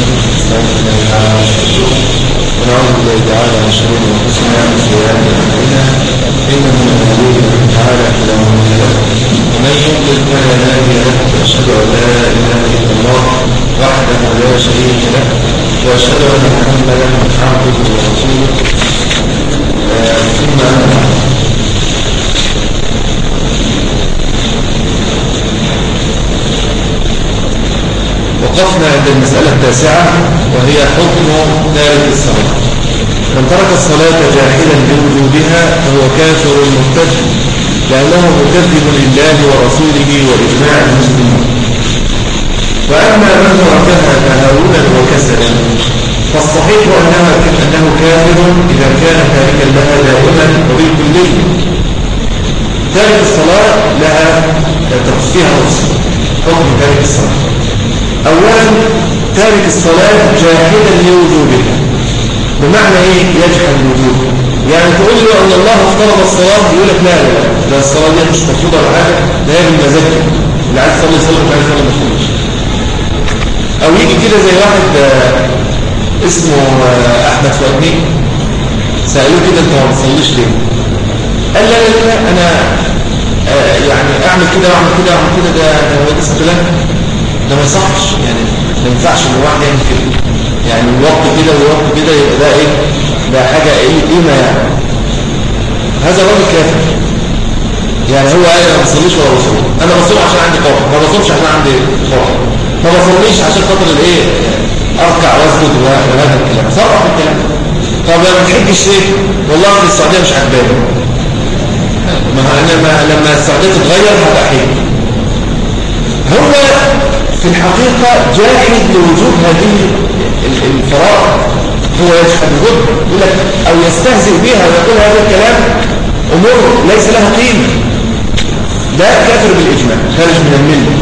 ونعوذ بالله تعالى من شرور انفسنا ومن سيئات اعمالنا انه من يهديه الله تعالى فلا مضل له ومن يضلل فلا هادي له واشهد ان لا اله الا الله وحده لا شريك له واشهد ان محمدا عبده ورسوله ثم اما بعد. وقفنا عند المسألة التاسعة وهي حكم تارك الصلاة. من ترك الصلاة جاحدا بوجوبها فهو كافر مرتد لأنه مكذب لله ورسوله وإجماع المسلمين. وأما من تركها تهاونا وكسلا فالصحيح أنه كافر إذا كان تاركا لها دائما وبالكلية. تارك الصلاة لها فيها نص حكم تارك الصلاة. أولا تارك الصلاة جاحدا لوجوبها. بمعنى إيه يجحد وجوبها؟ يعني تقول له أن الله افترض الصلاة يقول لك لا ده الصلاة دي مش مفروضة ولا حاجة، ده هي بالمزاج، اللي عايز يصلي يصلي واللي عايز يصلي ما يصليش. أو يجي كده زي واحد اسمه أحمد فؤاد، سألوه كده أنت ما بتصليش ليه؟ قال لا أنا يعني أعمل كده وأعمل كده وأعمل كده، ده هو ده استلام، ده ما يصحش، يعني ما ينفعش ان الواحد يعمل كده، يعني الوقت كده والوقت كده يبقى ده ايه؟ ده حاجه ايه قيمه يعني. هذا راجل كافر. يعني هو قال انا ما بصليش ولا بصلي، انا بصلي عشان عندي قوه، ما بصليش عشان عندي قوه، ما بصليش عشان خاطر الايه؟ اركع واسجد وهذا الكلام، صرف الكلام. طب لما تحجش ليه؟ والله في السعوديه مش عجباني. ما انا لما السعوديه تتغير هبقى حج. هو في الحقيقة جاحد لوجود هذه الفرائض، هو يجحد وجود يقول لك أو يستهزئ بها ويقول هذا الكلام أمور ليس لها قيمة، ده كافر بالإجماع خارج من الملة.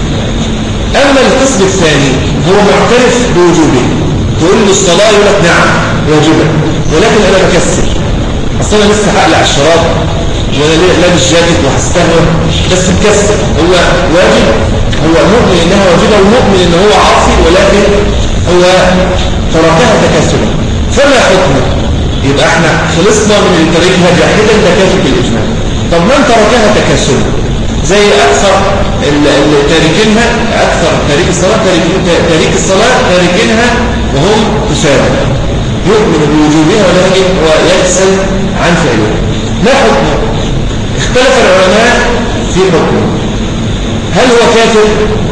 أما القسم الثاني هو معترف بوجوبه، تقول له الصلاة يقول لك نعم واجبة، ولكن أنا بكسر، أصلا أنا لسه هقلع الشراب وانا لابس جاكيت وهستهوى بس مكسر. هو واجب، هو مؤمن انها واجبه ومؤمن ان هو عاصي، ولكن هو تركها تكاسلا، فما حكمه؟ يبقى احنا خلصنا من اللي تاركها جاحدا ده كافر بالاجماع. طب من تركها تكاسلا زي اكثر التاركينها، اكثر تارك الصلاه تارك الصلاه تاركينها وهم كسالى، يؤمن بوجوبها ولكن هو يكسل عن فعلها. ما حكمه؟ اختلف العلماء في حكمه. هل هو كافر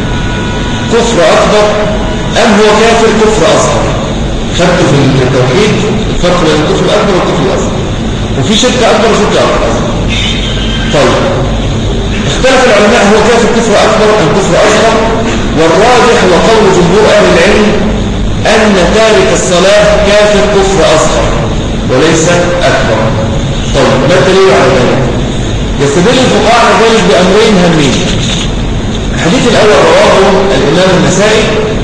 كفر أكبر أم هو كافر كفر أصغر؟ خدت في التوحيد الفرق بين الكفر الأكبر والكفر الأصغر، وفي شرك أكبر وشرك أصغر. طيب اختلف العلماء هو كافر كفر أكبر أم كفر أصغر، والراجح وقول جمهور أهل العلم أن تارك الصلاة كافر كفر أصغر وليس أكبر. طيب ما الدليل على ذلك؟ يستدل الفقهاء على ذلك بأمرين هامين. الحديث الأول رواه الإمام النسائي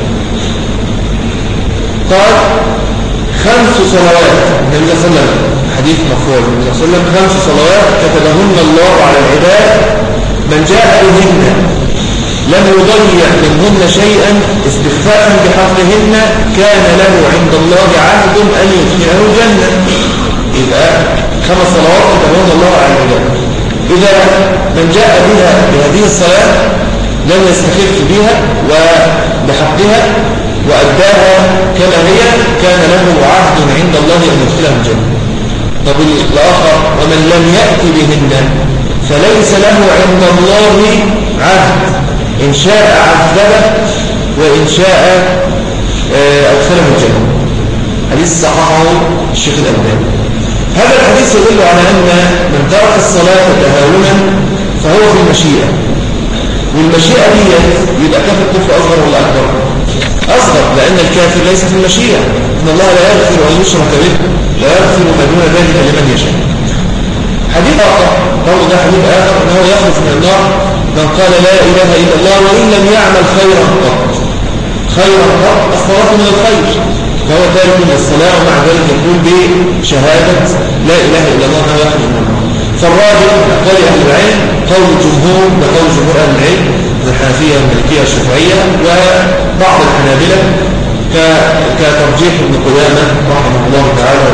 قال 5 صلوات النبي صلى الله عليه وسلم، حديث مرفوع النبي صلى الله عليه وسلم 5 صلوات كتبهن الله على العباد من جاء بهن لم يضيع منهن شيئا استخفاء بحقهن كان له عند الله عهد أن يدخله الجنة. يبقى 5 صلوات كتبهن الله على العباد، إذا من جاء بها بهذه الصلاة لم يستخف بها وبحقها وأداها كما هي كان له عهد عند الله أن يدخله الجنة. طب الآخر ومن لم يأتي بهن فليس له عند الله عهد، إن شاء عذبه وإن شاء أدخله الجنة. حديث صححه الشيخ الألباني. هذا الحديث يدل على أن من ترك الصلاة تهاونا فهو في المشيئة، والمشيئة دي يبقى كافر كفر أصغر ولا أكبر؟ أصغر، لأن الكافر ليس في المشيئة، إن الله لا يغفر أن يشرك به لا يغفر ما دون ذلك لمن يشاء. حديث آخر قول ده حديث آخر أنه يخلص من النار من قال لا إله إلا الله وإن لم يعمل خيرا قط. خيرا قط الصلاة من الخير، فهو تارك للصلاة ومع ذلك يقول بشهادة لا إله إلا الله أنه يخرج من النار. فالراجح قول أهل العلم قول الجمهور بقول جمهور أهل العلم الحنفية والمالكية والشافعية وبعض الحنابلة كترجيح ابن قدامة رحمه الله تعالى.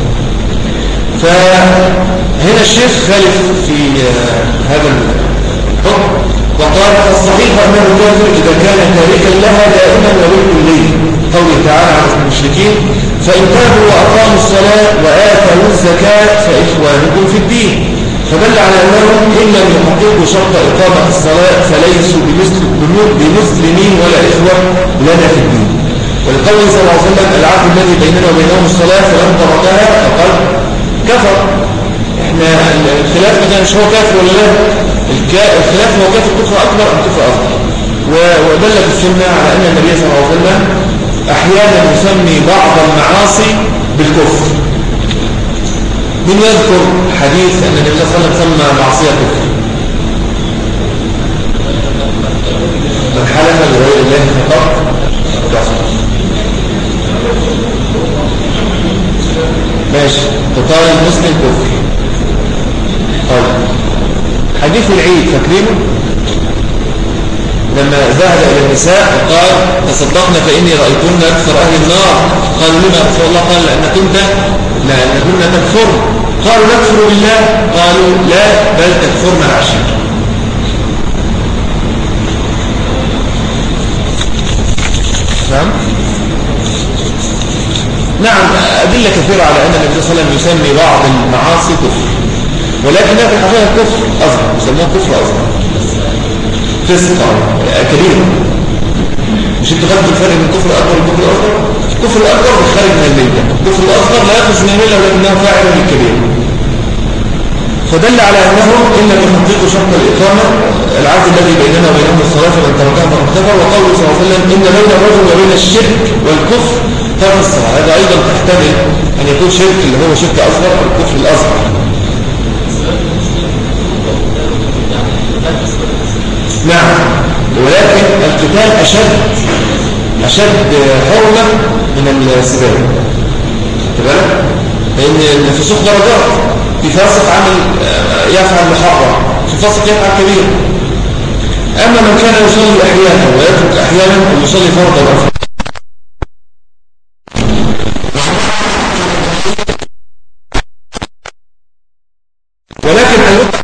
فهنا الشيخ خالف في هذا الحكم وقال الصحيح أنه كافر إذا كان تاركا لها دائما وبالكلية، قوله تعالى عن المشركين فإن تابوا وأقاموا الصلاة وآتوا الزكاة فإخوانكم في الدين، فدل على أنهم إن لم يحققوا شرط إقامة الصلاة فليسوا بمسلمين ولا إخوة لنا في الدين. ولقوله صلى الله عليه وسلم العهد الذي بيننا وبينهم الصلاة فلم تركها فقد كفر. احنا الخلاف مثلا مش هو كافر ولا لا، الخلاف هو كافر كفر أكبر أم كفر أصغر. ودلت السنة على أن النبي صلى الله عليه وسلم أحيانا يسمي بعض المعاصي بالكفر. من يذكر حديث أن النبي صلى الله عليه وسلم سمى معصية كفر؟ من حلف لغير الله فقط كفر. ماشي، قتال المسلم كفر. طيب حديث العيد فاكرينه لما ذهب إلى النساء وقال تصدقنا فإني رأيتن أكثر أهل النار، قالوا لما رسول الله؟ قال لأنكن تكفر. قالوا نكفر بالله؟ قالوا لا بل تكفرن العشير. نعم أدلة كثيرة على أن النبي صلى الله عليه وسلم يسمي بعض المعاصي كفر، ولكنها في الحقيقة كفر أصغر، يسموه كفر أصغر، فسق كبير. مش انت خدت الفرق بين الكفر الأكبر والكفر الأصغر؟ الكفر الأكبر خارج من الملة، الكفر الأصغر لا يخرج من الملة ولكنه فاعل للكبير. فدل على أنهم إن لم يحققوا شرط الإقامة العهد الذي بيننا وبينهم الصلاة فمن تركها فقد كفر. وقوله صلى الله عليه وسلم إن بين الرجل وبين الشرك والكفر ترك الصلاة، هذا أيضا تحتمل أن يكون شرك اللي هو شرك أصغر أو الكفر الأصغر. نعم، ولكن القتال أشد حرمة من السباب، تمام؟ لأن الفسوق درجات، في فاسق عمل يفعل محرم، في فاسق يفعل كبير. أما من كان يصلي أحيانا ويترك أحيانا ويصلي فرضا أفضل، ولكن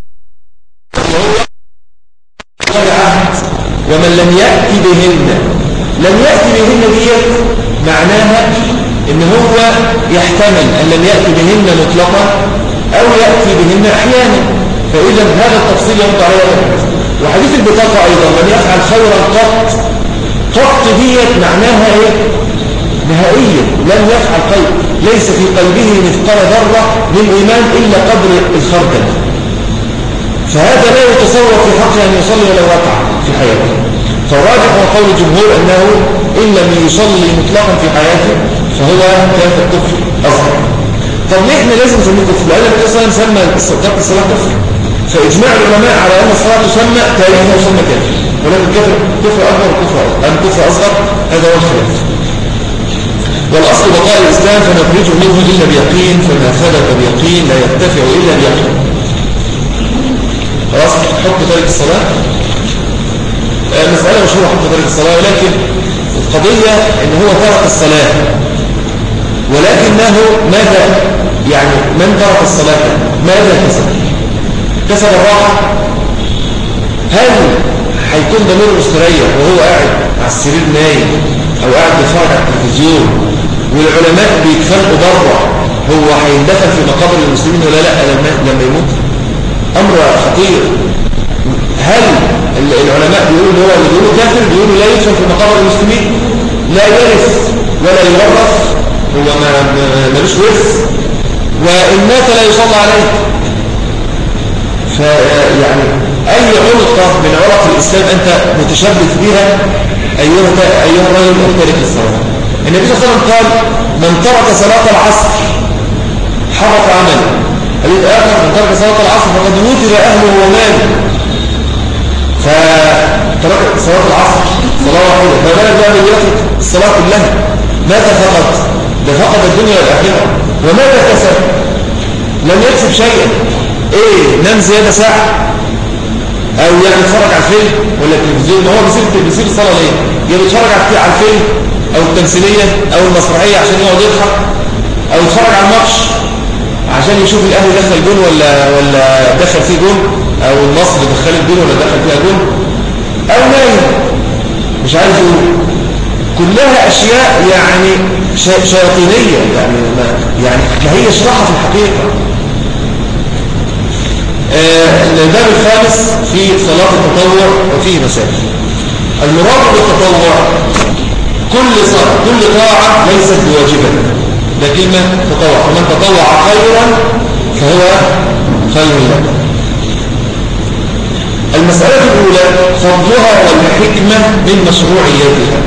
ومن لم يأتي بهن ديت معناها ان هو يحتمل ان لم يأتي بهن مطلقا او يأتي بهن احيانا، فاذا هذا التفصيل يرد عليه. وحديث البطاقة ايضا من يفعل خيرا قط ديت معناها ايه؟ نهائيا لم يفعل خير، ليس في قلبه مثقال ذرة من ايمان الا قدر الخردل، فهذا لا يتصور في حقه أن يصلي ولو ركعة في حياته. فالراجح وقول الجمهور أنه إن لم يصلي مطلقا في حياته فهو كافر كفر أصغر. طب ليه احنا لازم نسميه كفر؟ لأن النبي صلى الله عليه وسلم سمى ترك الصلاة كفر، فإجماع العلماء على أن الصلاة تسمى تاريخها يسمى كافر، ولكن كفر أكبر كفر أصغر هذا هو الخلاف. والأصل بقاء الإسلام فنخرجه منه إلا بيقين، فما ثبت بيقين لا يرتفع إلا بيقين. خلاص، حكم تارك الصلاة مسألة مشهورة، حكم تارك الصلاة، ولكن القضية ان هو ترك الصلاة، ولكنه ماذا يعني من ترك الصلاة ماذا كسب الراحة؟ هل هيكون ضميره مستريح وهو قاعد على السرير نايم او قاعد بيتفرج على التلفزيون والعلماء بيتخانقوا بره، هو هيندفن في مقابر المسلمين ولا لا لما يموت؟ أمر خطير. هل العلماء بيقولوا هو اللي بيقولوا كافر، بيقولوا لا يدفن في مقابر المسلمين، لا يرث ولا يورث، هو ملوش ورث، وإن مات لا يصلى عليه. فيعني أي علقة من علق الإسلام أنت متشبث بها أيها الرجل تارك الصلاة. النبي صلى الله عليه وسلم قال من ترك صلاة العصر حبط عمله. حديث آخر من ترك صلاة العصر فقد وتر أهله وماله. فترك صلاة العصر صلاة واحدة، ما بالك بقى من يترك الصلاة كلها؟ ماذا فقد؟ ده فقد الدنيا والآخرة. وماذا كسب؟ لم يكسب شيئا. ايه، نام زيادة ساعة او يعني يتفرج على الفيلم ولا التلفزيون؟ ما هو بيصير الصلاة ليه؟ يا بيتفرج على الفيلم أو التمثيلية أو المسرحية عشان يقعد يضحك، أو يتفرج على الماتش عشان يشوف الأهلي دخل جول ولا دخل فيه جول، أو النصر دخلت جول ولا دخل فيها جول، أو نايم مش عارف يقول. كلها أشياء يعني شياطينية، يعني ما هيش راحة في الحقيقة. الباب الخامس في صلاة التطوع وفيه مسائل. المراد بالتطوع كل طاعة ليست بواجبة، ده كلمة تطوع، فمن تطوع خيرا فهو خير له. المسألة الأولى فضلها والحكمة من مشروعيتها.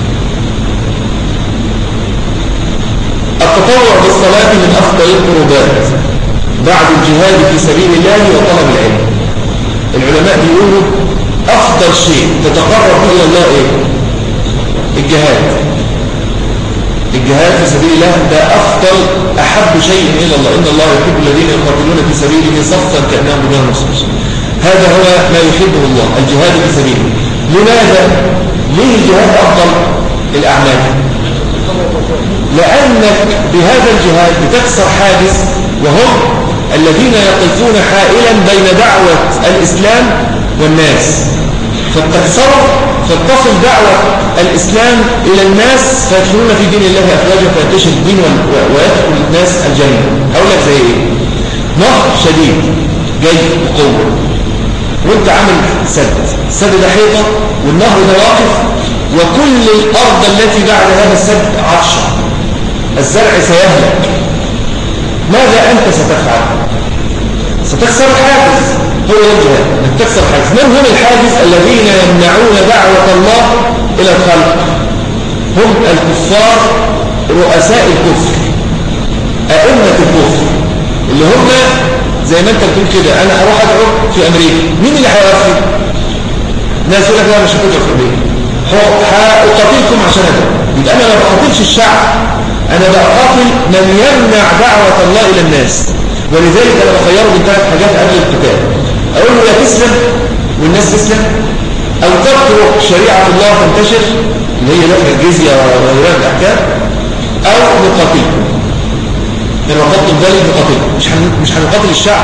التطوع بالصلاة من أفضل القربات بعد الجهاد في سبيل الله وطلب العلم. العلماء بيقولوا أفضل شيء تتقرب إلى الله إيه؟ الجهاد في سبيل الله ده أفضل أحب شيء إلى الله. إن الله يحب الذين يقاتلون في سبيله صفا كأنهم بنيان مرصوص. هذا هو ما يحبه الله، الجهاد في سبيله. لماذا؟ ليه الجهاد أفضل الأعمال؟ لأنك بهذا الجهاد بتكسر حاجز، وهم الذين يقفون حائلا بين دعوة الإسلام والناس، فتصل دعوة الإسلام إلى الناس فيدخلون في دين الله أفواجا فينتشر الدين ويدخل الناس الجنة. هقول لك زي إيه؟ نهر شديد جاي بقوة وانت عامل السد ده حيطة والنهر ده واقف، وكل الأرض التي بعد هذا السد عطشة، الزرع سيهلك. ماذا أنت ستفعل؟ ستكسر الحاجز. هو الجهاد انك تكسر الحاجز. من هم الحاجز الذين يمنعون دعوة الله إلى الخلق؟ هم الكفار، رؤساء الكفر، أئمة الكفر، اللي هم زي ما انت بتقول كده انا اروح ادعو في امريكا، مين اللي هيوافق؟ ناس يقول لك لا مش هتدعو في امريكا، هقاتلكم عشان ادعو. يبقى انا ما بقاتلش الشعب، انا بقاتل من يمنع دعوة الله الى الناس. ولذلك انا بخيره من ثلاث حاجات قبل القتال. اقول له يا تسلم والناس تسلم، او تترك شريعة الله تنتشر اللي هي دفع الجزية وغيرها الاحكام، او نقاتلكم. إن وقتل ذلك نقاتل، مش هنقاتل الشعب.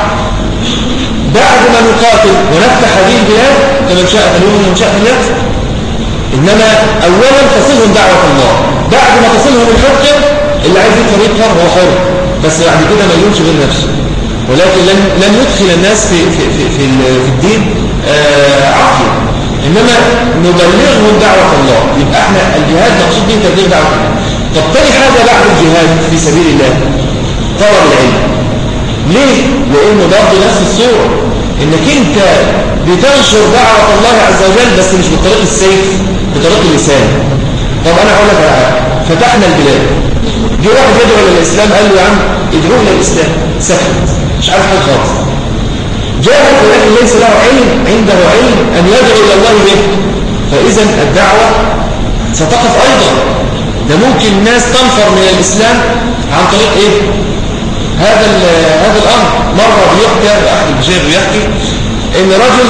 بعد ما نقاتل ونفتح هذه البلاد فمن شاء فليؤمن ومن شاء فليكفر. إنما أولا تصلهم دعوة الله، بعد ما تصلهم الحكم اللي عايز يكفر يكفر هو حر، بس بعد كده ما يلومش غير نفسه. ولكن لن يدخل الناس في الدين عقلا، إنما نبلغهم دعوة الله. يبقى احنا الجهاد مقصود به تبليغ دعوة الله. طب تاني حاجة بعد الجهاد في سبيل الله طلب العلم. ليه؟ لأنه برضه نفس الصورة، إنك أنت بتنشر دعوة الله عز وجل بس مش بطريق السيف، بطريق اللسان. طب أنا أقول لك على حاجة، فتحنا البلاد، جه واحد يدعو للإسلام قال له يا عم ادعوه للإسلام، سكت مش عارف حاجة خالص. جاء ولكن ليس له علم، عنده علم أن يدعو إلى الله به، فإذا الدعوة ستقف أيضا. ده ممكن الناس تنفر من الإسلام عن طريق إيه؟ هذا الأمر. مرة بيحكى أحد المشايخ بيحكي إن رجل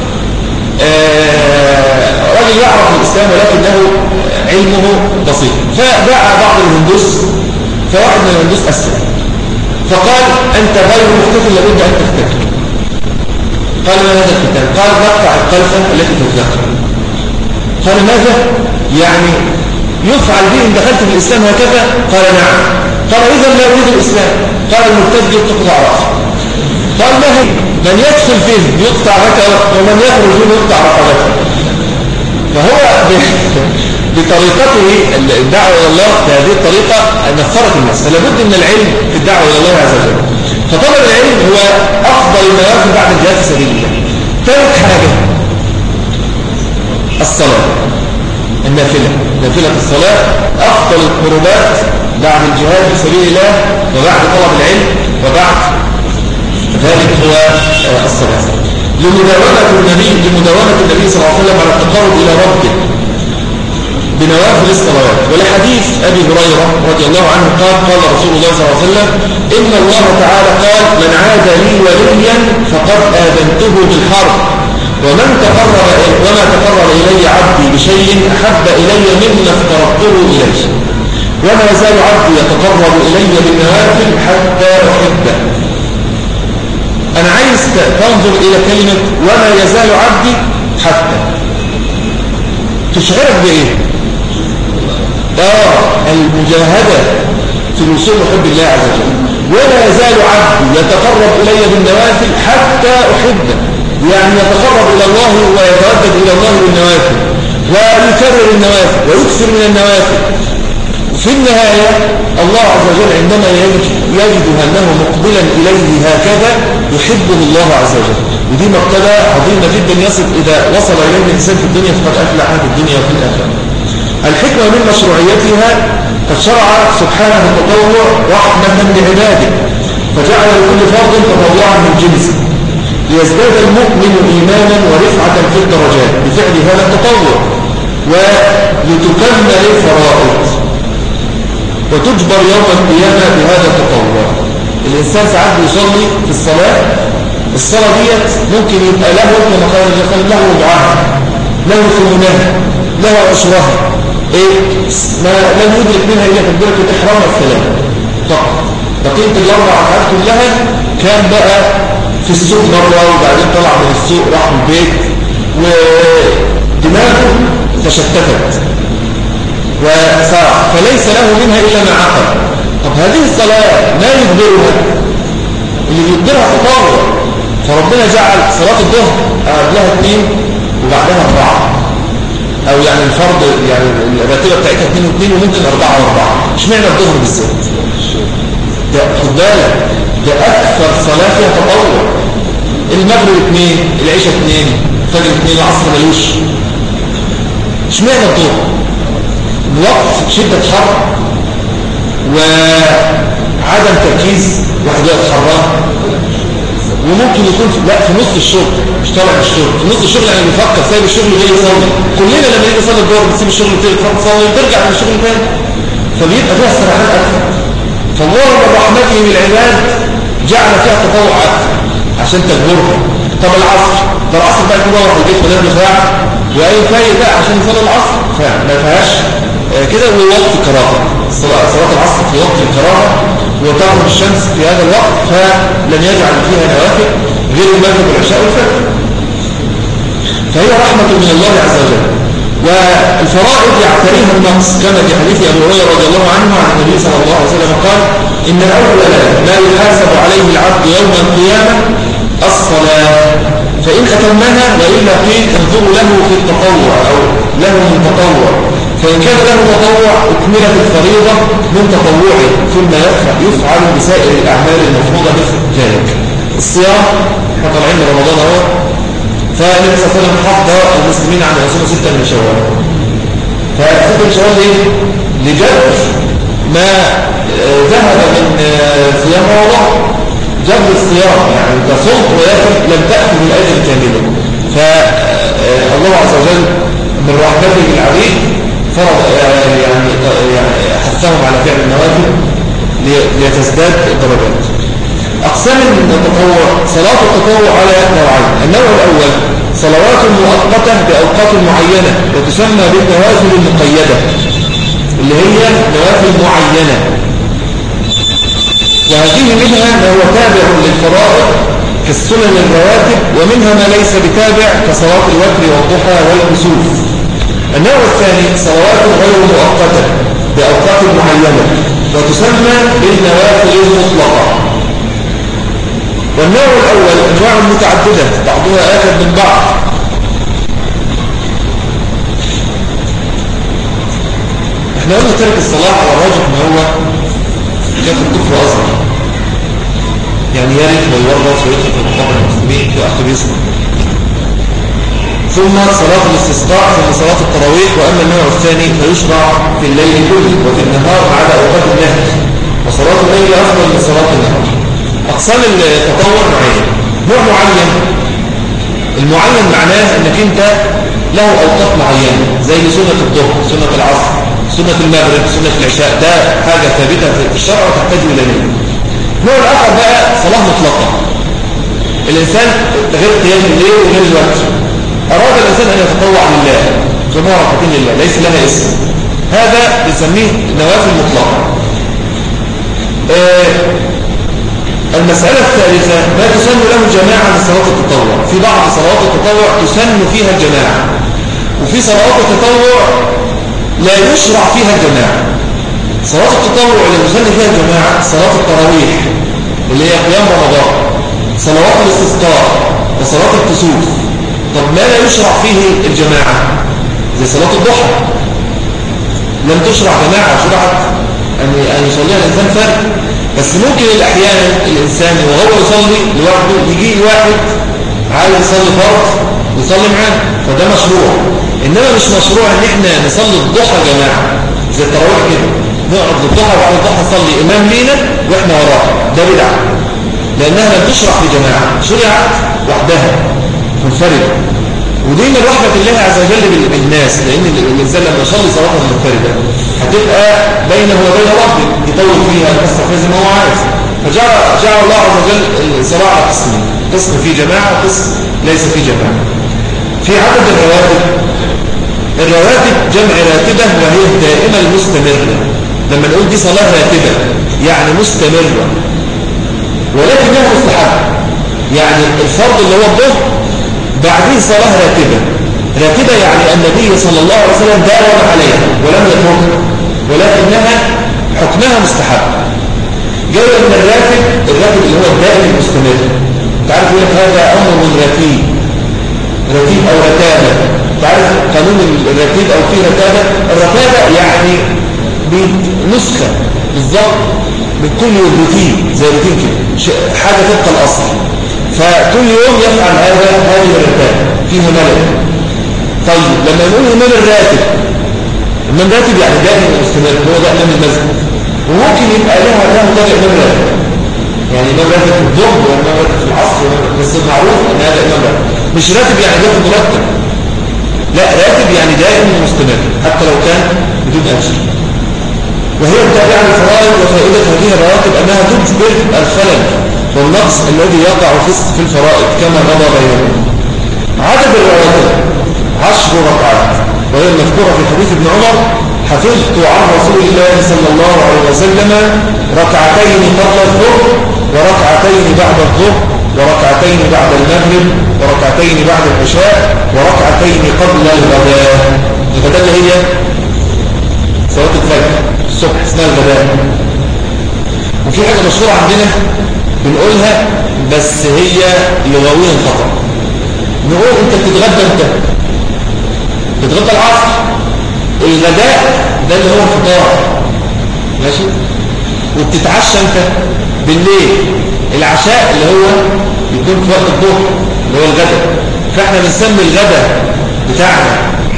يعرف الإسلام ولكنه علمه بسيط، فدعا بعض الهندوس، فواحد من الهندوس أسلم، فقال أنت غير مختفل لابد أن تختفل. قال ما هذا الختان؟ قال نقطع القلفة التي تتذكر. قال ماذا؟ يعني يفعل به إن دخلت في الإسلام هكذا؟ قال نعم. قال إذا لا أريد الإسلام. قال المرتد تقطع رأسه. قال ما هي؟ من يدخل فيه يقطع ركبته ومن يخرج منه يقطع رقبته. فهو بطريقته الدعوة إلى الله بهذه الطريقة نفرت الناس. فلا بد من العلم في الدعوة إلى الله عز وجل. فطلب العلم هو أفضل ما يكون بعد الجهاد في سبيل الله. ثالث حاجة الصلاة، النافلة، نافلة الصلاة أفضل القربات بعد الجهاد في سبيل الله وبعد طلب العلم وبعد ذلك هو الصلاة. لمداومة النبي صلى الله عليه وسلم على التقرب إلى ربه بنوافل الصلوات. ولحديث أبي هريرة رضي الله عنه قال رسول الله صلى الله عليه وسلم إن الله تعالى قال من عاد لي وليا فقد آذنته بالحرب وما تقرب إلي عبدي بشيء أحب إلي مما افترضته أنظر إليه وما يزال عبدي يتقرب إلي بالنوافل حتى أحبه. أنا عايز تنظر إلى كلمة وما يزال عبدي حتى تشعرك بإيه؟ المجاهدة في الوصول لحب الله عز وجل. ولا يزال عبدي يتقرب إلي بالنوافل حتى أحبه، يعني يتقرب إلى الله ويتردد إلى الله بالنوافل ويكرر النوافل ويكثر من النوافل. في النهاية الله عز وجل عندما يجد أنه مقبلا إليه هكذا يحبه الله عز وجل. ودي مرتبة عظيمة جدا إذا وصل إليه الإنسان في الدنيا فقد أفلح في الدنيا وفي الآخرة. الحكمة من مشروعيتها قد شرع سبحانه التطوع رحمة لعباده، فجعل لكل فرد تطوعا من جنسه ليزداد المؤمن إيمانا ورفعة في الدرجات بفعل هذا التطوع، ولتكمل الفرائض وتجبر يوم القيامة بهذا التطوع. الإنسان ساعات بيصلي في الصلاة ديت ممكن يبقى له كما قال الرسول له ربعها، له ثمنها، له عشرها، ما لم يدرك منها إلا تكبيرة الإحرام والسلام فقط. بقية الأربع ركعات كلها كان بقى في السوق مرة وبعدين طلع من السوق راح البيت ودماغه تشتتت وسرح فليس له منها إلا ما عقل. طب هذه الصلاة ما يجبرها؟ اللي بيجبرها تطوع. فربنا جعل صلاة الظهر قبلها 2 وبعدها 4، أو يعني الفرض يعني الراتبة بتاعتها 2 و2 وممكن 4 و4. اشمعنى الظهر بالذات؟ ده خد بالك ده أكثر صلاة فيها تطوع. المغرب 2، العشاء 2، الفجر 2، العصر ملوش. اشمعنى الظهر؟ وقت شدة حر وعدم تركيز واحد يتحرك، وممكن يكون في نص الشغل مش طالع من الشغل، في نص الشغل يعني بيفكر سايب الشغل وجاي يصلي. كلنا لما يجي يصلي الظهر بنسيب الشغل تصلي وترجع من الشغل تاني، فبيبقى فيها استراحات اكثر. فالله من رحمته بالعباد جعل فيها تطوع اكثر عشان تجبرها. طب العصر ده العصر بقى يكون روح البيت ونام ساعه واي فايق بقى عشان يصلي العصر فما فيهاش كده. ووقت الكراهه صلاه العصر في وقت الكراهه وتغرب الشمس في هذا الوقت، فلم يجعل فيها نوافل غير المغرب والعشاء والفجر. فهي رحمة من الله عز وجل. والفرائض يعتريها النقص كما في حديث أبي هريرة رضي الله عنه عن النبي صلى الله عليه وسلم قال: إن أول ما يحاسب عليه العبد يوم القيامة الصلاة، فإن أتمها وإلا قيل انظروا له في التطوع أو له من تطوع، فإن كان له تطوع أكملت الفريضة من تطوعه ثم يفعل بسائر الأعمال المفروضة مثل ذلك. الصيام احنا طالعين من رمضان اهو، فالنبي صلى الله عليه وسلم حض المسلمين عن يصوموا 6 من شوال. ف6 من شوال ليه؟ لجبر ما ذهب من صيام رمضان، جبر الصيام يعني انت صمت ولكن لم تأخذ الأجر كاملا. فالله عز وجل من رحمته بالعبيد فرض يعني حثهم على فعل النوافل لتزداد الدرجات. أقسام التطوع: صلاة التطوع على نوعين. النوع الأول صلوات مؤقتة بأوقات معينة وتسمى بالنوافل المقيدة، اللي هي نوافل معينة، وهذه منها ما هو تابع للفرائض كالسنن الرواتب، ومنها ما ليس بتابع كصلاة الوتر والضحى والكسوف. النوع الثاني صلوات غير مؤقتة بأوقات معينة وتسمى بالنوافل المطلقة. والنوع الأول أنواع متعددة بعضها آخر من بعض. احنا قلنا ترك الصلاة على الراجح ما هو ياخد كفر أصغر، يعني يرث ويورث ويدخل في مقابل المسلمين في أخذ اسمه. ثم صلاة الاستسقاء، ثم صلاة التراويح. وأما النوع الثاني فيشرع في الليل كله وفي النهار على أوقات النهي، وصلاة الليل أفضل من صلاة النهار. أقسام التطوع نوعين: نوع معين، المعين معناه أنك أنت له أوقات معينة زي سنة الظهر، سنة العصر، سنة المغرب، سنة العشاء، ده حاجة ثابتة في الشرع وتحتاج إلى نية. النوع الآخر بقى صلاة مطلقة، الإنسان غير قيام الليل وغير الوقت، أراد الإنسان أن يتطوع لله صلاة ركعتين لله ليس لها اسم، هذا بنسميه نوافل مطلقة. المسألة الثالثة ما تسن له جماعة من صلاة التطوع. في بعض صلوات التطوع تسن فيها الجماعة، وفي صلوات التطوع لا يشرع فيها الجماعة. صلاة التطوع اللي تسن فيها الجماعة صلاة التراويح اللي هي قيام رمضان، صلوات الاستسقاء وصلاة الكسوف. طب ما لا يشرع فيه الجماعة زي صلاة الضحى لم تشرع جماعة، شرعت أن يصليها الإنسان فرد، بس ممكن الأحيان الإنسان وهو يصلي لوحده يجي واحد عايز يصلي فرض يصلي معاه، فده مشروع. إنما مش مشروع إن إحنا نصلي الضحى جماعة زي التراويح كده، نقعد للضحى وبعد الضحى نصلي إمام لينا وإحنا وراه، ده بدعة لأنها لم تشرع في جماعة، شرعت وحدها منفردة. ودي من رحمة الله عز وجل بالناس، لأن الإنسان لما يصلي صلاة منفردة هتبقى بينه وبين ربه يطول فيها يكسر زي ما هو عايز. فجعل الله عز وجل الصلاة على قسمين، قسم في جماعة وقسم ليس في جماعة. في عدد الرواتب جمع راتبة وهي الدائمة المستمرة. لما نقول دي صلاة راتبة يعني مستمرة ولكنها مستحبة، يعني الفرض اللي هو الظهر بعدين صلاة راتبة يعني النبي صلى الله عليه وسلم داوم عليها ولم يتركها، ولكنها حكمها مستحب. جاء من الراتب اللي هو الدائم المستمر. تعرف يقول لك هذا أمر من رتيب أو رتابة. تعرف قانون الرتيب أو فيه رتابة؟ الرتابة يعني بنسخة بالضبط من كل يوم، روتين زي روتين كده، حاجة تبقى الأصل، فكل يوم يفعل هذه الرتابة فيها ملل. طيب لما نقول إمام الراتب يعني دائم مستمر، هو ده إمام المسجد، وممكن يبقى له تابع إمام راتب، يعني إمام راتب في الظهر وإمام راتب في العصر، بس المعروف أن هذا إمام راتب. مش راتب يعني بياخد مرتب، لا، راتب يعني دائم مستمر حتى لو كان بدون أجر. وهي التابعة للفرائض. وفائدة هذه الرواتب أنها تجبر الخلل والنقص الذي يقع في الفرائض كما مضى بينه. عدد الرواتب 10 ركعات، وهي المذكورة في حديث ابن عمر: حفظت عن رسول الله صلى الله عليه وسلم ركعتين قبل الظهر وركعتين بعد الظهر وركعتين بعد المغرب وركعتين بعد العشاء وركعتين قبل الغداء. الغداء اللي هي صلاة الفجر الصبح اسمها الغداء. وفي حاجة مشهورة عندنا بنقولها بس هي لغويا خطأ. نقول انت بتتغدى امتى؟ بتتغدى العصر. الغداء ده اللي هو الفطار، ماشي؟ وبتتعشى امتى؟ بالليل. العشاء اللي هو يكون في وقت الظهر اللي هو الغداء. فاحنا بنسمي الغداء بتاعنا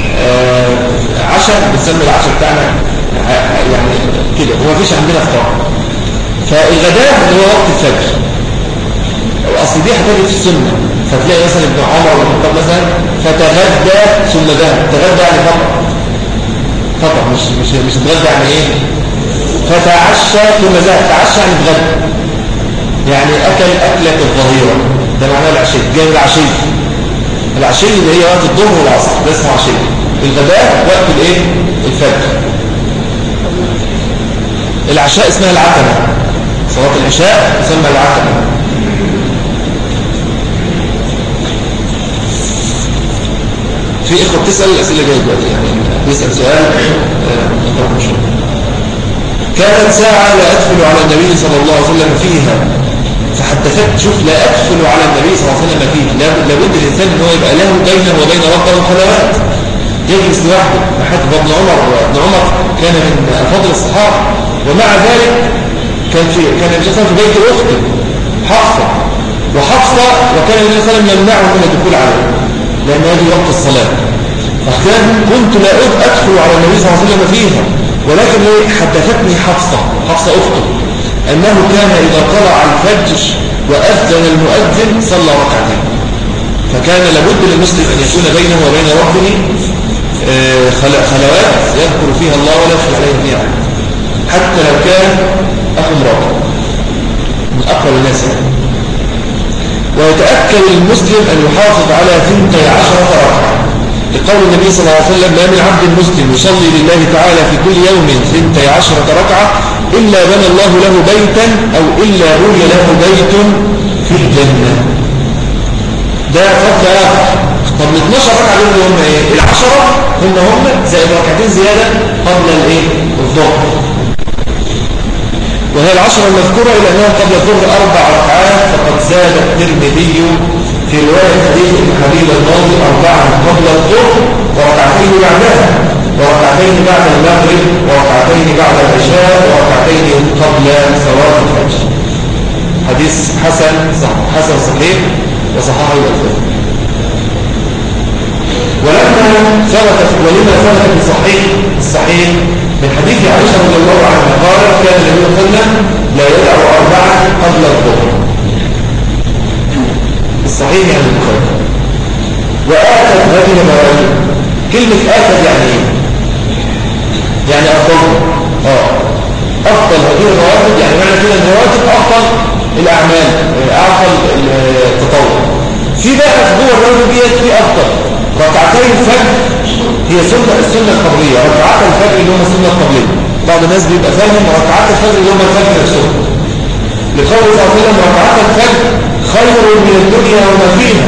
عشاء، بنسمي العشاء بتاعنا يعني كده، هو مفيش عندنا فطار. فالغداء اللي هو وقت الفجر. اصل دي هتجي في السنه، فتلاقي مثلا ابن عمر والخطاب مثلا فتغدى ثم ذهب. تغدى يعني فطر مش تغدى يعني ايه؟ فتعشى ثم ذهب. تعشى يعني اتغدى، يعني اكل اكله الظهيره، ده معناه العشاء. جاي من العشاء اللي هي وقت الظهر والعصر، ده اسمه عشاء. الغداء وقت الايه؟ الفجر. العشاء اسمها العتمه، صلاه العشاء تسمى العتمه. في إخوة بتسأل الأسئلة جاية دلوقتي، يعني بيسأل سؤال كانت ساعة لا أدخل على النبي صلى الله عليه وسلم فيها فحدثت. شوف، لا أدخل على النبي صلى الله عليه وسلم فيها، لابد الإنسان أنه يبقى له بينه وبين ربه خلوات، يجلس لوحده. حتى ابن عمر كان من فضل الصحابة، ومع ذلك كان النبي في بيت أخته حفصة، وكان النبي صلى الله عليه وسلم يمنعه من الدخول عليه لأن هذه وقت الصلاة. فكان كنت لا أدخل على النبي صلى الله عليه وسلم فيها، ولكن حدثتني حفصة أخته أنه كان إذا طلع الفجر وأذن المؤذن صلى ركعتين. فكان لابد للمسلم أن يكون بينه وبين ربه خلوات يذكر فيها الله ولا يخفى عليه فيها، حتى لو كان أخو امرأة من أقرب الناس. ويتأكد المسلم أن يحافظ على 12 ركعة، لقول النبي صلى الله عليه وسلم: ما من عبد مسلم يصلي لله تعالى في كل يوم 12 ركعة إلا بنى الله له بيتا أو إلا بني له بيت في الجنة. ده فضل آخر. طب ال 12 ركعة دول هم ايه؟ ال10 هم زائد ركعتين زيادة قبل الايه؟ الظهر. وهي ال10 المذكورة إلى أنها قبل الظهر 4 ركعات، فقد زاد الترمذي في رواية حديث ابن حبيب الماضي 4 قبل الظهر وركعتين بعدها، وركعتين بعد المغرب، وركعتين بعد العشاء، وركعتين قبل صلاة الفجر. حديث حسن صحيح وصححه الألباني. ولما ثبت في الصحيح من حديث عائشة رضي الله عنها قالت: كان النبي صلى الله عليه وسلم لا يدع 4 قبل الظهر. الصحيح يعني البخاري. وآتت هذه المراجع. كلمة آتت يعني ايه؟ يعني أفضل هذه الرواتب، يعني معنى كده ان الرواتب أفضل الأعمال، أفضل التطوع. في بقى جوه الرواتب ديت في أفضل ركعتي الفجر، هي السنة القبلية. ركعات الفجر اللي هم السنة القبلية، بعض الناس بيبقى فاهم ركعات الفجر اللي هم الفجر نفسهم، لقول صلى الله عليه وسلم: ركعات الفجر خير من الدنيا وما فيها.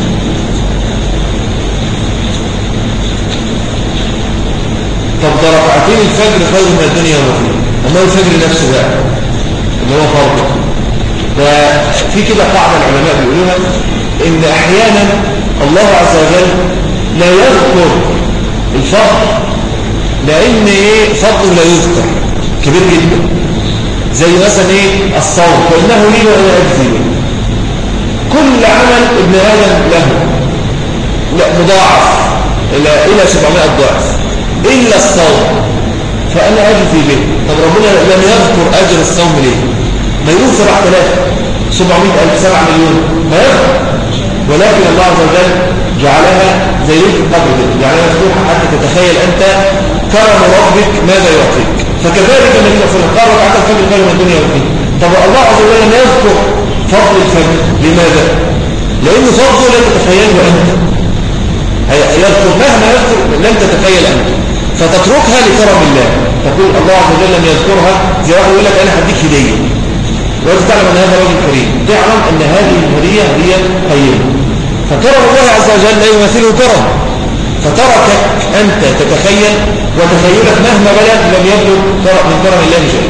طب ده ركعتين الفجر خير من الدنيا وما فيها، أما الفجر نفسه بقى اللي هو فرض. ففي كده قاعدة العلماء بيقولوها إن أحيانا الله عز وجل لا يذكر الفضل لأن فضله لا يذكر كبير جدا، زي مثلا الصوم، فإنه لي وأنا أجزي به. كل عمل ابن آدم له مضاعف إلى 700 ضعف إلا الصوم، فأنا أجزي به. طب ربنا لم يذكر أجر الصوم ليه؟ ما يقول 7000 700,000 7 مليون ما يذكر، ولكن الله عز وجل جعلها زي ليلة القدر كده، جعلها مفتوحة حتى تتخيل أنت كرم ربك ماذا يعطيك. فكذلك النبي صلى الله عليه وسلم قال: ركعات الفجر خير من الدنيا وما فيها. طب الله عز وجل لم يذكر فضل الفجر، لماذا؟ لأن فضله لا تتخيله أنت، يذكر مهما يذكر لن تتخيل أنت، فتتركها لكرم الله. تقول الله عز وجل لم يذكرها، زي واحد يقول لك: أنا هديك هدية، وأنت تعلم أن هذا رجل كريم، تعلم أن هذه الهدية هي قيمة. فكرم الله عز وجل لا يمثله كرم، فتركك أنت تتخيل، وتخيلك مهما بلغ لم يبلغ من كرم الله شيء.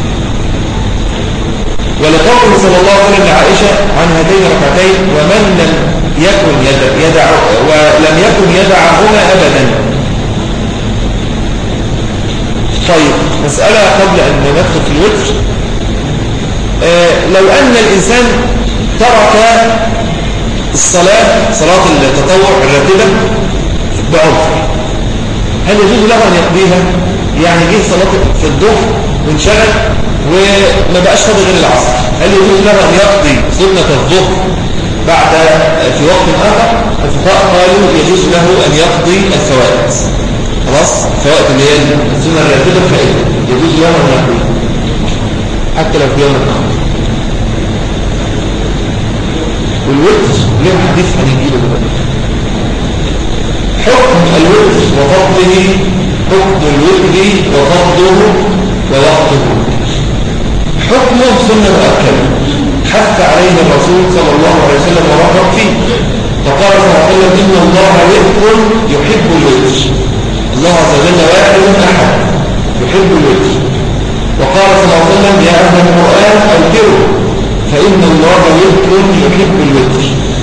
ولقوله صلى الله عليه وسلم لعائشة عن هاتين الركعتين: ومن لم يكن يدعهما أبدا. طيب، مسألة قبل أن ندخل في الوتر. لو أن الإنسان ترك صلاة التطوع الراتبة بعذر، هل يجوز له أن يقضيها؟ يعني جه صلاة في الظهر وانشغل وما بقاش فاضي غير العصر، هل يجوز له أن يقضي سنة الظهر بعد في وقت آخر؟ الفقهاء قالوا يجوز له أن يقضي الفوائد. خلاص، الفوائد اللي هي السنة الراتبة الفائدة يجوز له أن يقضي حتى لو في يوم الآخر. والوتر له حديث هنجيله دلوقتي. حكم الوتر وفضله، حكم الوتر وفضله ووقته. حكمه سنة مؤكدة حث عليه الرسول صلى الله عليه وسلم ورغب فيه، فقال صلى الله عليه وسلم: إن الله وتر يحب الوتر. الله عز وجل واحد أحد يحب الوتر. وقال صلى الله عليه وسلم: يا أهل القرآن أوتروا فإن الله وتر يحب الوتر.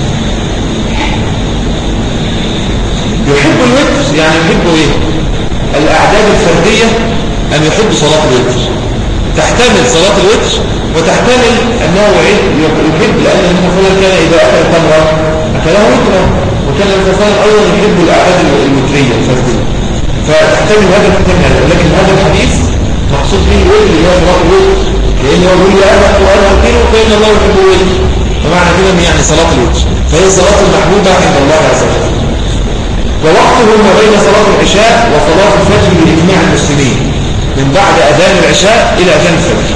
يحب الوتر يعني يحب الأعداد الفردية أن يحب صلاة الوتر، تحتمل صلاة الوتر وتحتمل أنه يحب، لأن النبي كان إذا أكل تمرة أكله وترا، وكان النبي أيضا يحب الأعداد الوترية الفردية، فتحتمل هذا الحكم. لكن هذا الحديث مقصود به الوتر اللي هو صلاة الوتر، لأنه يقول: يا أهل القرآن أوتروا فإن الله يحب الوتر. فمعنى كده يعني صلاة الوتر فهي صلاة المحبوبة عند الله عز وجل. ووقته ما بين صلاة العشاء وصلاة الفجر لإجماع المسلمين، من بعد أذان العشاء إلى أذان الفجر.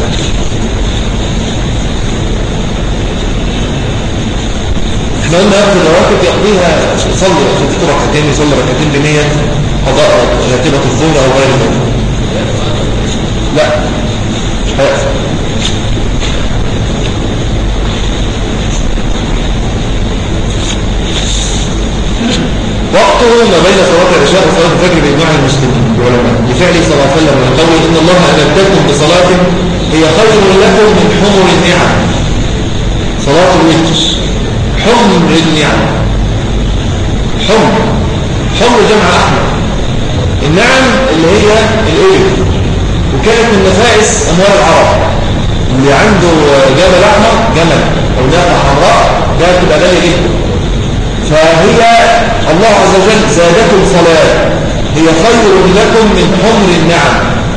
احنا قلنا يأخذ الرواتب يقضيها يصلي في ركعتين. ركعتين يصلي ركعتين بنية قضاء راتبة الظهر أو غير ذلك؟ لا مش هيأثم. وقته ما بين صلاة العشاء وصلاة الفجر بإجماع المسلمين العلماء لفعله صلى الله عليه وسلم من قوله إن الله أمدكم بصلاة هي خير لكم من حمر النعم. صلاة الوتر حمر النعم، حمر جمع أحمر، النعم اللي هي الإبل، وكانت من نفائس أموال العرب. اللي عنده جمل أحمر جمل أو ناقة حمراء ده بتبقى غالية جدا. فهي الله عز وجل زادكم صلاة هي خير لكم من حمر النعم.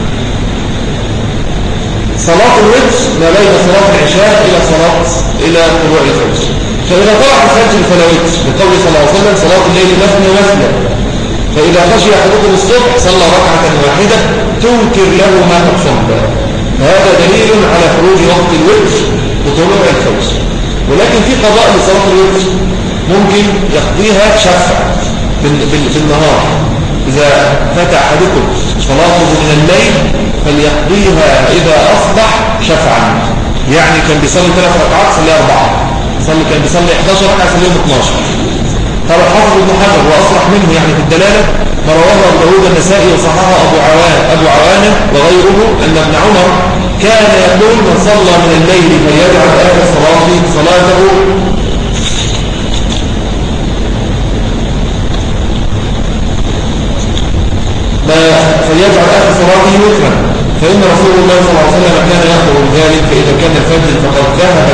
صلاة الوتر ما بين صلاة العشاء إلى طلوع الفجر. فإذا طلع الفجر فلا وتر بقول صلى الله عليه وسلم صلاة الليل مثنى مثنى، فإذا خشي أحدكم الصبح صلى ركعة واحدة توتر له ما قد صلى. فهذا دليل على خروج وقت الوتر وطلوع الفجر. ولكن في قضاء لصلاة الوتر ممكن يقضيها شفع بالنهار. إذا فات أحدكم صلاته من الليل فليقضيها إذا أصبح شفعا. يعني كان بيصلي 3 ركعات صلي 4، كان بيصلي 11 ركعة صليهم 12. قال الحافظ ابن حجر وأصرح منه يعني في الدلالة ما رواه أبو داود النسائي وصححه أبو عوانة وغيره أن ابن عمر كان يقول من صلى من الليل فليجعل آخر صلاته فليجعل آخر صلاته وترا، فإن رسول الله صلى الله عليه وسلم كان يأمر بذلك. فإذا كان الفجر فقد ذهب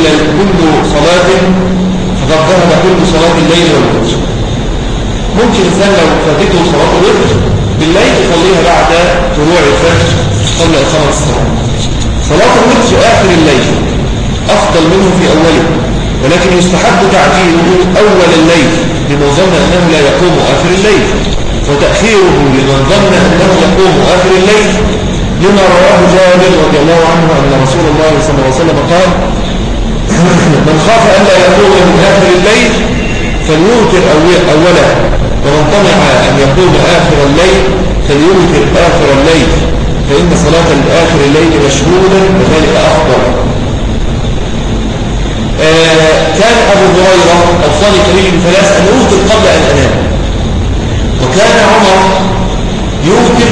كل صلاة الليل والوتر. ممكن الإنسان لو فاتته صلاة الوتر بالليل يصليها بعد طلوع الفجر قبل إقامة الصلاة. صلاة الوتر آخر الليل أفضل منه في أوله، ولكن يستحب تعجيله أول الليل لمن ظن أنه لا يقوم آخر الليل، وتأخيره لمن ظن أنه يقوم آخر الليل لما رواه جابر رضي الله عنه أن رسول الله صلى الله عليه وسلم قال من خاف ألا يقوم من آخر الليل فليوتر أوله، ومن طمع أن يقوم آخر الليل فليوتر آخر الليل، فإن صلاة آخر الليل مشهودا وذلك أفضل. كان أبو هريرة أوصاني كريم بثلاث أن أوتر قبل أن أنام، وكان عمر يوتر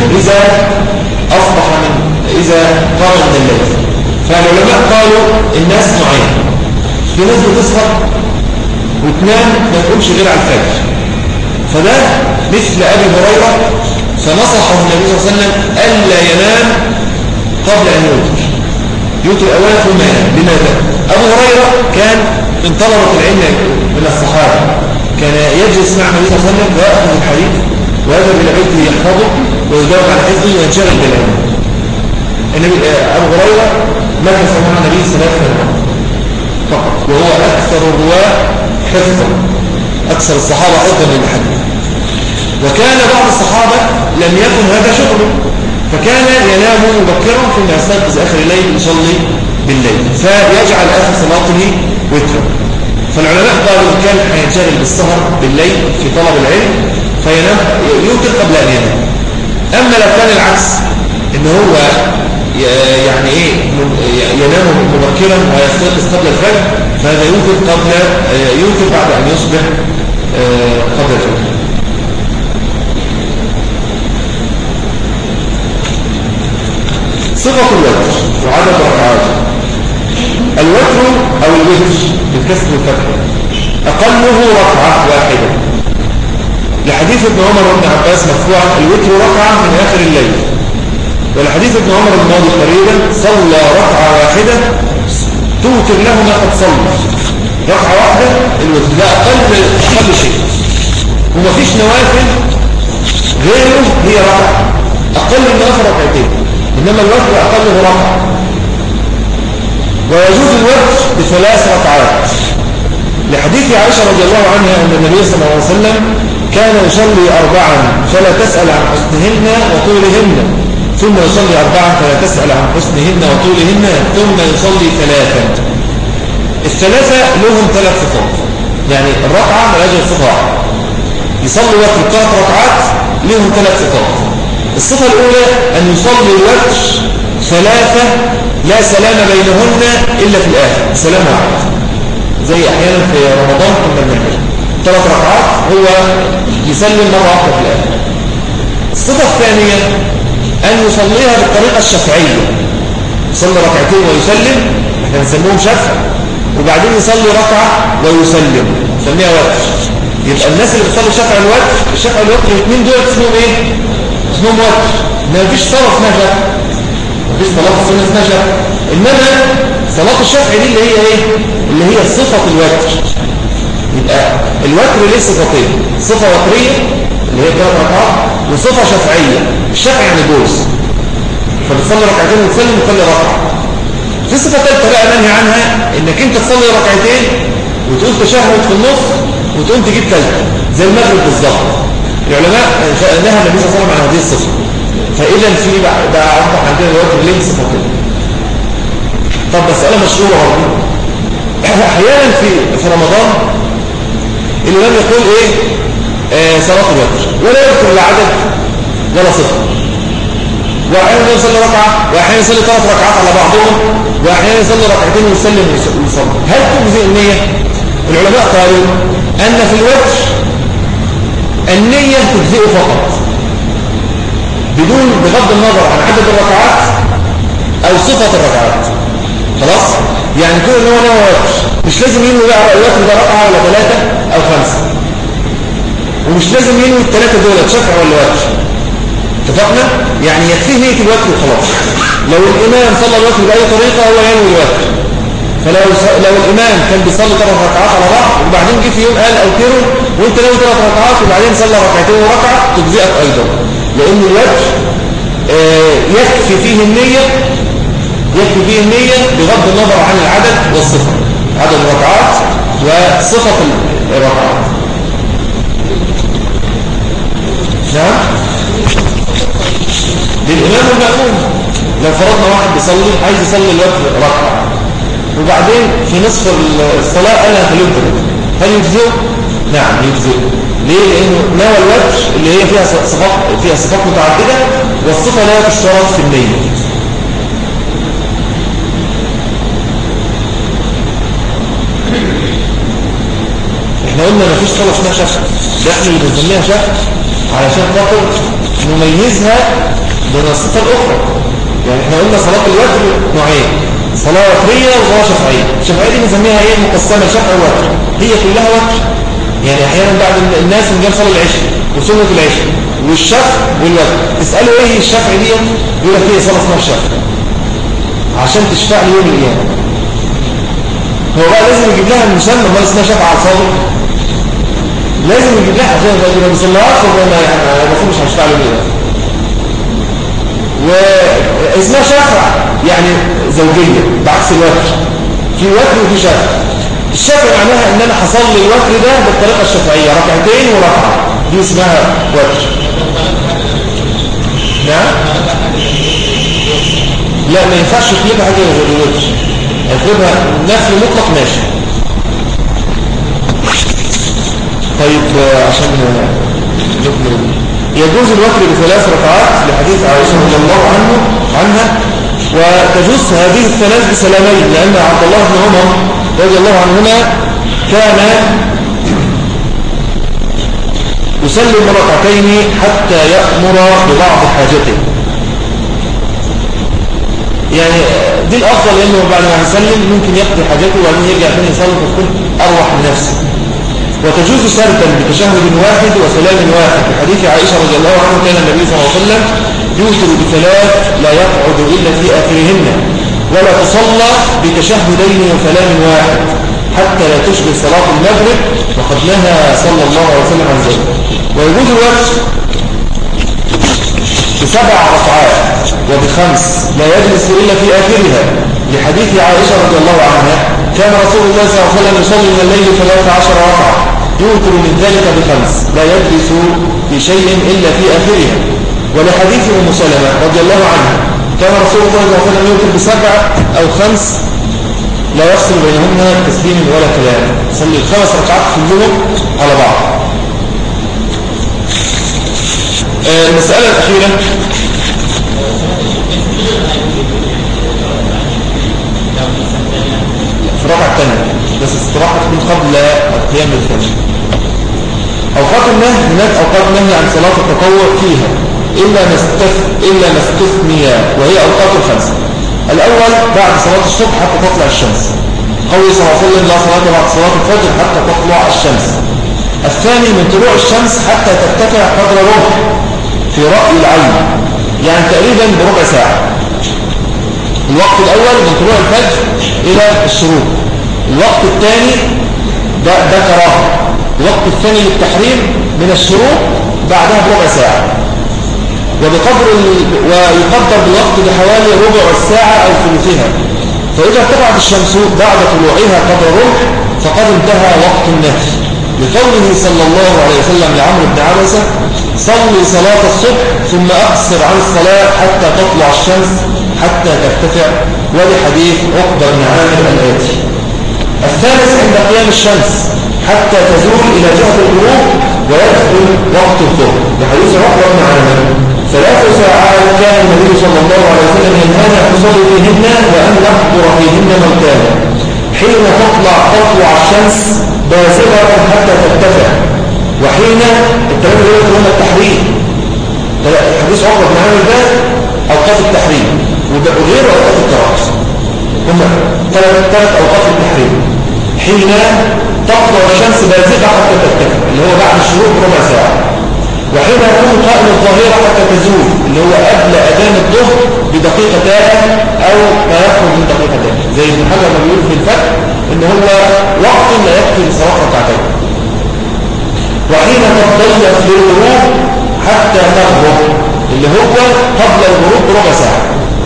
إذا قام من الليل. فالعلماء قالوا الناس نوعين، في ناس بتسهر وتنام ما تقومش غير على الفجر، فده مثل أبي هريرة فنصحه النبي صلى الله عليه وسلم ألا ينام قبل أن يوتر أولا ثم ينام. لماذا؟ أبو هريرة كان من طلبة العلم من الصحابة، كان يجلس مع النبي صلى الله عليه وسلم ويأخذ الحديث ويذهب إلى بيته يحفظه ويجاوب على حفظه وينشغل بالعلم. أبو هريرة مكث مع النبي 3 سنوات فقط، وهو أكثر الرواة حفظا، أكثر الصحابة حفظا للحديث. وكان بعض الصحابة لم يكن هذا شغله، فكان ينام مبكرا ثم يستيقظ آخر الليل يصلي بالليل، فيجعل آخر صلاته وترا. فالعلماء قالوا كان هينشغل بالسهر بالليل في طلب العلم فينام يوتر قبل أن ينام. أما لو كان العكس إن هو يعني ينام مبكرا ويستيقظ قبل الفجر فهذا يوتر بعد أن يصبح قبل الفجر. صفة الوتر وعدد ركعاته. الوتر أو الوتر بالكسر والفتح أقله ركعة واحدة، لحديث ابن عمر بن عباس مرفوعا الوتر ركعة من آخر الليل، ولحديث ابن عمر الماضي قريبا صلى ركعة واحدة توتر له ما قد صلى. ركعة واحدة الوتر ده أقل شيء، ومفيش نوافل غيره هي ركعة، أقل النوافل ركعتين، إنما الوتر أقله ركعة. ويجوز الوتر ب3 ركعات لحديث عائشة رضي الله عنها أن النبي صلى الله عليه وسلم كان يصلي 4 فلا تسأل عن حسنهن وطولهن، ثم يصلي 4 فلا تسأل عن حسنهن وطولهن، ثم يصلي 3. الثلاثة لهم 3 صفات، يعني الركعة لا يجب صفة واحدة. يصلي وتر 3 ركعات لهم 3 صفات. الصفة الأولى أن يصلي الوتر 3 لا سلام بينهن إلا في الآخر، سلام واحد، زي أحيانا في رمضان كنا بنعمل 3 ركعات هو يسلم مرة واحدة في الآخر. الصفة الثانية أن يصليها بالطريقة الشفعية، يصلي ركعتين ويسلم، احنا بنسموهم شفع، وبعدين يصلي ركعة ويسلم، نسميها وتر. يبقى الناس اللي بتصلي شفع الوتر، الشفع الوتر الاثنين دول اسمهم ايه؟ اسمهم وتر. ما فيش صلاة اسمها شفع، ما فيش صلاة السنة اسمها شفع، انما صلاة الشفع دي اللي هي ايه؟ اللي هي صفة الوتر. يبقى الوتر ليه صفتين، صفة وترية اللي هي 3 ركعات، وصفة شفعية. الشفع يعني جوز، فبتصلي ركعتين وتسلم وتصلي ركعة. في صفة ثالثة بقى منهي عنها، انك انت تصلي ركعتين وتقول تشهد في النص وتقوم تجيب ثالثة زي المغرب بالظبط. العلماء نهى النبي صلى الله عليه وسلم عن هذه الصفة. فإذا في بقى أصبح عندنا دلوقتي ليه صفتين. طب مسألة مشهورة برضه، أحيانا في رمضان الإمام يقول إيه؟ صلاة الوتر، ولا يذكر لا عدد ولا صفة، وأحيانا يصلي ركعة، وأحيانا يصلي 3 ركعات على بعضهم، وأحيانا يصلي ركعتين ويسلم ويصلي. هل تجزئ النية؟ العلماء قالوا أن في الوتر النية تجزئ فقط، بغض النظر عن عدد الركعات أو صفة الركعات. خلاص؟ يعني كل إن هو نوى وتر، مش لازم ينوي بقى الوتر ده ركعة ولا 3 أو 5، ومش لازم ينوي ال3 دول شفع ولا وتر. اتفقنا؟ يعني يكفيه نية الوتر وخلاص. لو الإمام صلى الوتر بأي طريقة هو ينوي الوتر. فلو الإمام كان بيصلي 3 ركعات على بعض، وبعدين جه في يوم قال أوتره وأنت ناوي 3 ركعات وبعدين صلى ركعتين وركعة، تجزئك أيضا، لأن الوتر يكفي فيه النية بغض النظر عن العدد والصفة، عدد الركعات وصفة الركعات. نعم؟ للإمام المأموم. لو فرضنا واحد بيصلي عايز يصلي الوتر ركعة، وبعدين في نصف الصلاة قال أنا هلوتر، هل يجزئه؟ نعم يجزئه. ليه؟ لأنه نوى الوتر اللي هي فيها صفات متعددة، والصفة لا تشترط في النية. احنا قلنا ما فيش صلاة اسمها شفع، ده احنا اللي بنسميها شفع علشان خاطر نميزها من الصفة الأخرى. يعني احنا قلنا صلاة الوتر نوعين، صلاة وترية وصلاة شفعية. الشفعية دي بنسميها ايه؟ مقسمة شفع ووتر، هي كلها وتر. يعني احيانا بعض الناس اللي جاب صلاة العشاء وسنة العشاء والشفع والوتر، تسأله ايه الشفع دي؟ يقول لك هي صلاة اسمها الشفع عشان تشفع لي يوم القيامة. هو بقى لازم يجيب لها المسمى، ما اسمها شفع على الفاضي، لازم يجيب لها عشان ما بيصليهاش المفروض مش هيشفع له كده. واسمها شفع يعني زوجية بعكس الوتر، في وتر وفي شفع. الشفع معناها ان انا هصلي الوتر ده بالطريقة الشفعية، ركعتين وركعة، دي اسمها وتر. نعم؟ لا ما ينفعش يقلبها حاجة غير الوتر، يقلبها نفل مطلق ماشي. طيب عشان نكمل، يجوز الوتر ب3 ركعات لحديث عائشة رضي الله عنها، وتجوز هذه ال3 بسلامين، لأن عبد الله بن عمر رضي الله عنهما كان يسلم ركعتين حتى يأمر ببعض حاجته. يعني دي الأفضل، لأنه بعد ما يسلم ممكن يقضي حاجته وبعدين يرجع ثاني يصلي، فتكون أروح لنفسه. وتجوز سردا بتشهد واحد وسلام واحد، في حديث عائشة رضي الله عنها كان النبي صلى الله عليه وسلم يوتر ب3 لا يقعد إلا في آخرهن، ولا تصلى بتشهدين وسلام واحد حتى لا تشبه صلاة المغرب، وقد نهى صلى الله عليه وسلم عن ذلك. ويجوز الوتر ب7 ركعات وب5 لا يجلس إلا في آخرها، لحديث عائشة رضي الله عنها كان رسول الله صلى الله عليه وسلم يصلي من الليل 13 ركعة يوتر من ذلك ب5 لا يجلس في شيء إلا في آخرها. ولحديث أم سلمة رضي الله عنها كان رسول الله صلى الله عليه وسلم يوتر ب7 أو 5 لا يفصل بينهن تسليم ولا كلام، يصلي ال5 ركعات كلهم على بعض. المسألة الأخيرة في الركعة الثانية، بس استراحة تكون قبل القيام الثاني. أوقات النهي، هناك أوقات نهي عن صلاة التطوع فيها إلا ما استثني، وهي أوقات الخمسة. الأول بعد صلاة الصبح حتى تطلع الشمس، قوله صلى الله عليه وسلم لا صلاة بعد صلاة الفجر حتى تطلع الشمس. الثاني من طلوع الشمس حتى ترتفع قدر ربع في رأي العين، يعني تقريبا بربع ساعة. الوقت الأول من طلوع الفجر إلى الشروق. الوقت الثاني ده كراهة. الوقت الثاني للتحريم من الشروق بعدها بربع ساعة، ويقدر بالوقت بحوالي ربع الساعة أو ثلثها. فإذا ارتفعت الشمس بعد طلوعها قدر ربع فقد انتهى وقت النهي، لقوله صلى الله عليه وسلم لعمرو بن عبسة صلي صلاة الصبح ثم أقصر عن الصلاة حتى تطلع الشمس حتى ترتفع، ولحديث عقبة بن عامر الآتي. الثالث عند قيام الشمس حتى تزول إلى جهة الغروب ويدخل وقت الظهر، لحديث عقبة بن عامر 3 ساعات كان النبي صلى الله عليه وسلم ينهانا أن نصلي فيهن وأن نحضر فيهن موتانا، حين تطلع الشمس بازغة حتى ترتفع، وحين الكلام اللي هو التحريم. حديث عقبة بن عامر ده أوقات التحريم وغير أوقات الكراهة، هم 3 أوقات التحريم. حين تطلع الشمس بازغة حتى ترتفع اللي هو بعد الشروق بربع ساعة، وحين يكون قائم الظاهرة حتى تزول اللي هو قبل أذان الظهر بدقيقتان أو ما يخرج من دقيقتين، زي ابن حجر ما بيقول في الفتح إن هو وقت لا يكفي لصلاة ركعتين. وحين تضيف للغروب حتى تغرب اللي هو قبل الغروب بربع ساعة،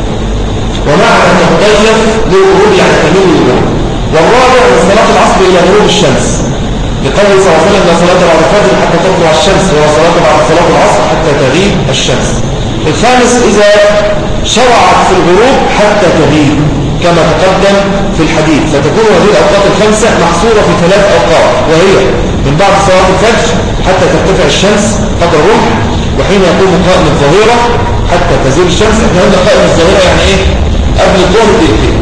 ومعنى أن تضيف للغروب يعني تميل للغروب. والرابع من صلاة العصر إلى غروب الشمس، لقوله صلى الله عليه وسلم لا صلاة بعد الفجر حتى تطلع الشمس ولا صلاة بعد صلاة العصر حتى تغيب الشمس. الخامس إذا شرعت في الغروب حتى تغيب كما تقدم في الحديث، فتكون هذه الأوقات الخمسة محصورة في 3 أوقات، وهي من بعد صلاة الفجر حتى ترتفع الشمس قدر ربع، وحين يقوم قائم الظهيرة حتى تزول الشمس. احنا قلنا قائم الظهيرة يعني ايه؟ قبل الظهر بدقيقتين.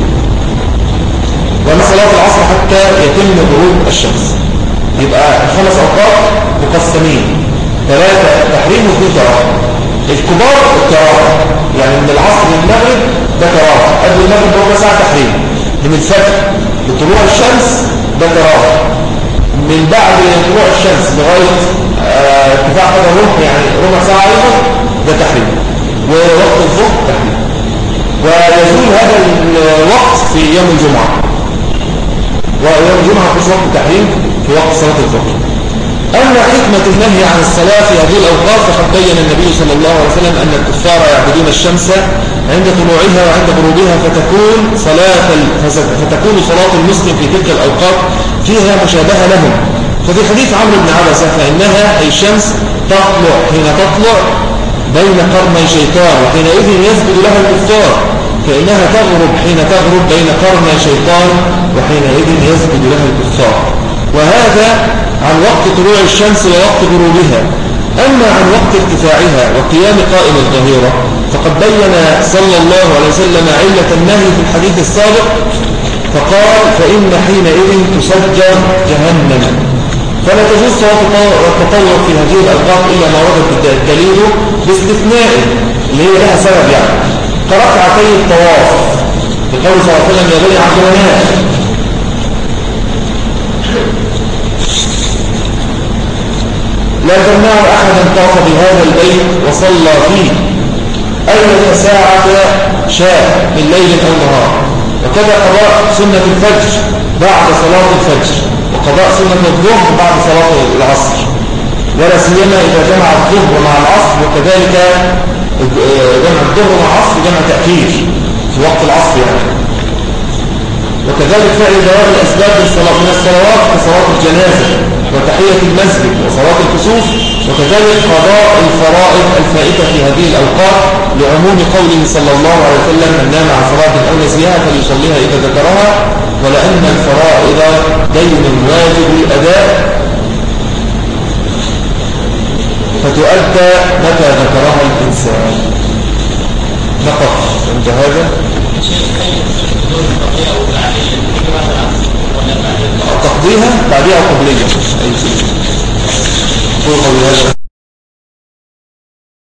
ومن صلاة العصر حتى يتم غروب الشمس. يبقى 5 أوقات مقسمين، 3 تحريم و2 كراهة. الكبار الكراهة يعني من العصر للمغرب ده كراهة، قبل المغرب بربع ساعة تحريم، من الفجر لطلوع الشمس ده كراهة، من بعد طلوع الشمس لغاية ارتفاع قدر ربع يعني ربع ساعة أيضا ده تحريم، ووقت الظهر تحريم. ويزول هذا الوقت في يوم الجمعة، ويوم الجمعة مفيش وقت تحريم في وقت صلاة الظهر. أما حكمة النهي عن الصلاة في هذه الأوقات فقد بين النبي صلى الله عليه وسلم أن الكفار يعبدون الشمس عند طلوعها وعند غروبها، فتكون صلاة المسلم في تلك الأوقات فيها مشابهة لهم. ففي حديث عمرو بن عبسة فإنها أي الشمس تطلع حين تطلع بين قرني شيطان وحينئذ يسجد لها الكفار، فإنها تغرب حين تغرب بين قرني شيطان وحينئذ يسجد لها الكفار. وهذا عن وقت طلوع الشمس ووقت غروبها. أما عن وقت ارتفاعها وقيام قائم الظهيرة فقد بين صلى الله عليه وسلم علة النهي في الحديث السابق، فقال فإن حينئذ تسجر جهنم، فلا تجوز صلاة التطوع في هذه الأوقات إلا ما ورد الدليل باستثناء اللي هي لها سبب، يعني كركعتي الطواف بقول صلى الله عليه وسلم يا بني عبد المناف لا تمنع أحدا طاف بهذا البيت وصلى فيه أي ساعة شاء من ليل أو نهار. وكذا قضاء سنة الفجر بعد صلاة الفجر، وقضاء سنة الظهر بعد صلاة العصر، ولا سيما إذا جمع الظهر مع العصر، وكذلك جمع الظهر مع العصر جمع تأخير في وقت العصر يعني. وكذلك فعل ذوات الأسباب من الصلوات كصلاة الجنازة وتحية المسجد وصلاة الكسوف، وكذلك قضاء الفرائض الفائتة في هذه الأوقات لعموم قوله صلى الله عليه وسلم من نام عن صلاة أو نسيها فليصليها إذا ذكرها، ولأن الفرائض دين واجب الأداء فتؤدى متى ذكرها الإنسان. نقف عند هذا. تقضيها بعدها قبلية. أي شيء.